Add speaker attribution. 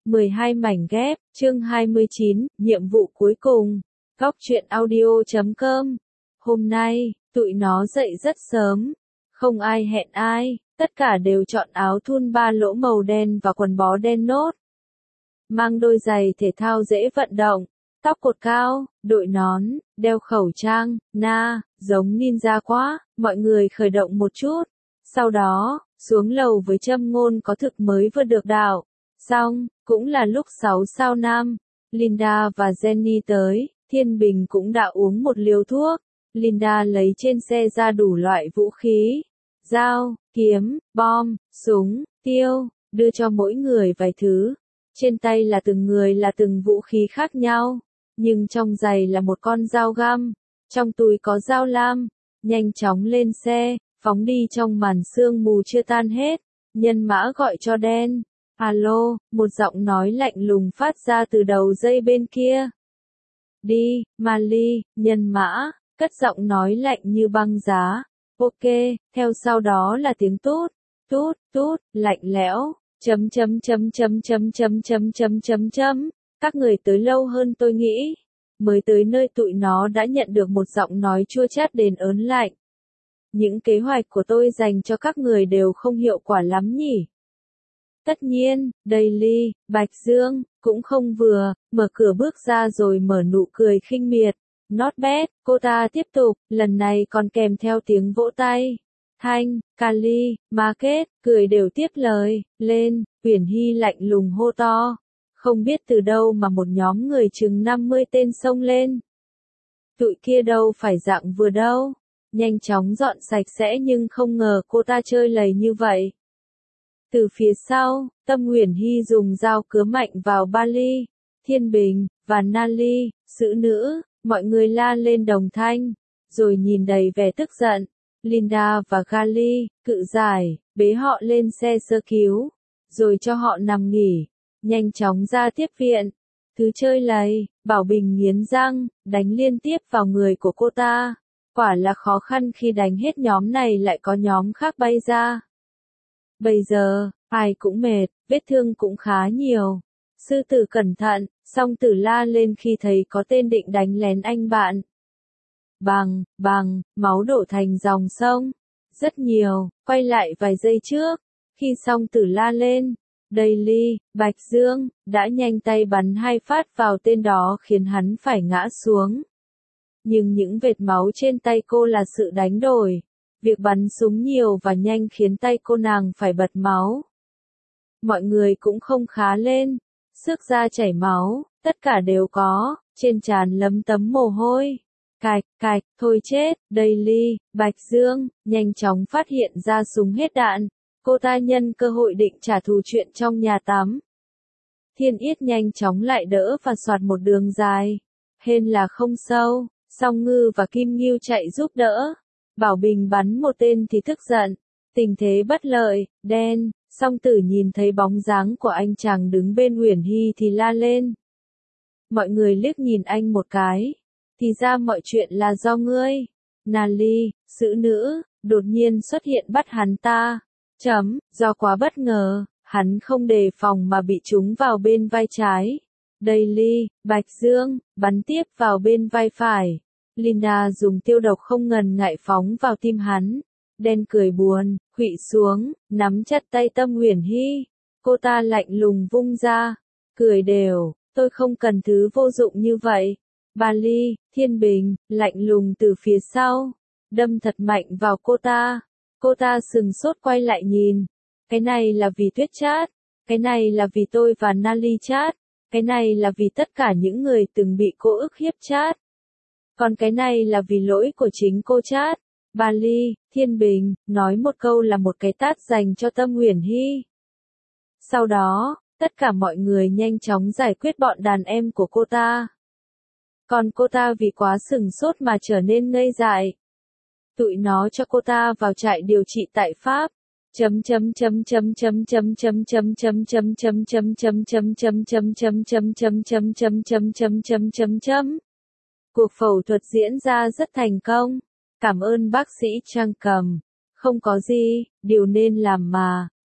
Speaker 1: 12 mảnh ghép, chương 29, nhiệm vụ cuối cùng. Góc truyện audio.com. Hôm nay, tụi nó dậy rất sớm. Không ai hẹn ai, tất cả đều chọn áo thun 3 lỗ màu đen và quần bó đen nốt. Mang đôi giày thể thao dễ vận động, tóc cột cao, đội nón, đeo khẩu trang, giống ninja quá, mọi người khởi động một chút. Sau đó, xuống lầu với châm ngôn có thực mới vừa được đạo. Xong, cũng là lúc 6 sao nam. Linda và Jenny tới, Thiên Bình cũng đã uống một liều thuốc. Linda lấy trên xe ra đủ loại vũ khí. Dao, kiếm, bom, súng, tiêu, đưa cho mỗi người vài thứ. Trên tay là từng người là từng vũ khí khác nhau. Nhưng trong giày là một con dao găm. Trong túi có dao lam. Nhanh chóng lên xe, phóng đi trong màn sương mù chưa tan hết. Nhân mã gọi cho đen. Alo, một giọng nói lạnh lùng phát ra từ đầu dây bên kia. Đi, Mali, nhân mã, cất giọng nói lạnh như băng giá. Ok, theo sau đó là tiếng tút, tút, tút, lạnh lẽo, chấm. Các người tới lâu hơn tôi nghĩ. Mới tới nơi tụi nó đã nhận được một giọng nói chua chát đến ớn lạnh. Những kế hoạch của tôi dành cho các người đều không hiệu quả lắm nhỉ? Tất nhiên, Daily, Bạch Dương, cũng không vừa, mở cửa bước ra rồi mở nụ cười khinh miệt. Not bad, cô ta tiếp tục, lần này còn kèm theo tiếng vỗ tay. Thanh, Kali, Market, cười đều tiếp lời, lên, Uyển Hy lạnh lùng hô to. Không biết từ đâu mà một nhóm người chừng 50 tên xông lên. Tụi kia đâu phải dạng vừa đâu. Nhanh chóng dọn sạch sẽ nhưng không ngờ cô ta chơi lầy như vậy. Từ phía sau, Tâm Uyển Hy dùng dao cứa mạnh vào Bali, Thiên Bình, và Nali, xử nữ, mọi người la lên đồng thanh, rồi nhìn đầy vẻ tức giận. Linda và Gali, cự giải, bế họ lên xe sơ cứu, rồi cho họ nằm nghỉ, nhanh chóng ra tiếp viện. Thứ chơi lầy, Bảo Bình nghiến răng, đánh liên tiếp vào người của cô ta. Quả là khó khăn khi đánh hết nhóm này lại có nhóm khác bay ra. Bây giờ, ai cũng mệt, vết thương cũng khá nhiều. Sư tử cẩn thận, song tử la lên khi thấy có tên định đánh lén anh bạn. Bằng, máu đổ thành dòng sông. Rất nhiều, quay lại vài giây trước. Khi song tử la lên, Daily, Bạch Dương, đã nhanh tay bắn 2 phát vào tên đó khiến hắn phải ngã xuống. Nhưng những vệt máu trên tay cô là sự đánh đổi. Việc bắn súng nhiều và nhanh khiến tay cô nàng phải bật máu. Mọi người cũng không khá lên. Xước da chảy máu, tất cả đều có, trên trán lấm tấm mồ hôi. Cạch, thôi chết, Daily, Bạch Dương, nhanh chóng phát hiện ra súng hết đạn. Cô ta nhân cơ hội định trả thù chuyện trong nhà tắm. Thiên Yết nhanh chóng lại đỡ và soạt một đường dài. Hên là không sâu, Song Ngư và Kim Ngưu chạy giúp đỡ. Bảo Bình bắn một tên thì tức giận. Tình thế bất lợi, đen, Song Tử nhìn thấy bóng dáng của anh chàng đứng bên Uyển Hy thì la lên. Mọi người liếc nhìn anh một cái. Thì ra mọi chuyện là do ngươi. Nali, xử nữ, đột nhiên xuất hiện bắt hắn ta. Do quá bất ngờ, hắn không đề phòng mà bị trúng vào bên vai trái. Daily, Bạch Dương, bắn tiếp vào bên vai phải. Linda dùng tiêu độc không ngần ngại phóng vào tim hắn. Đen cười buồn, khuỵu xuống, nắm chặt tay Tâm Uyển Hy. Cô ta lạnh lùng vung ra. Cười đều, tôi không cần thứ vô dụng như vậy. Bali, Thiên Bình, lạnh lùng từ phía sau. Đâm thật mạnh vào cô ta. Cô ta sừng sốt quay lại nhìn. Cái này là vì Tuyết Chát. Cái này là vì tôi và Nali Chát. Cái này là vì tất cả những người từng bị cô ức hiếp Chát. Còn cái này là vì lỗi của chính cô Chát. Bali, Thiên Bình, nói một câu là một cái tát dành cho Tâm Uyển Hy. Sau đó, tất cả mọi người nhanh chóng giải quyết bọn đàn em của cô ta. Còn cô ta vì quá sừng sốt mà trở nên ngây dại. Tụi nó cho cô ta vào trại điều trị tại Pháp. Cuộc phẫu thuật diễn ra rất thành công. Cảm ơn bác sĩ Trang Cầm. Không có gì, điều nên làm mà.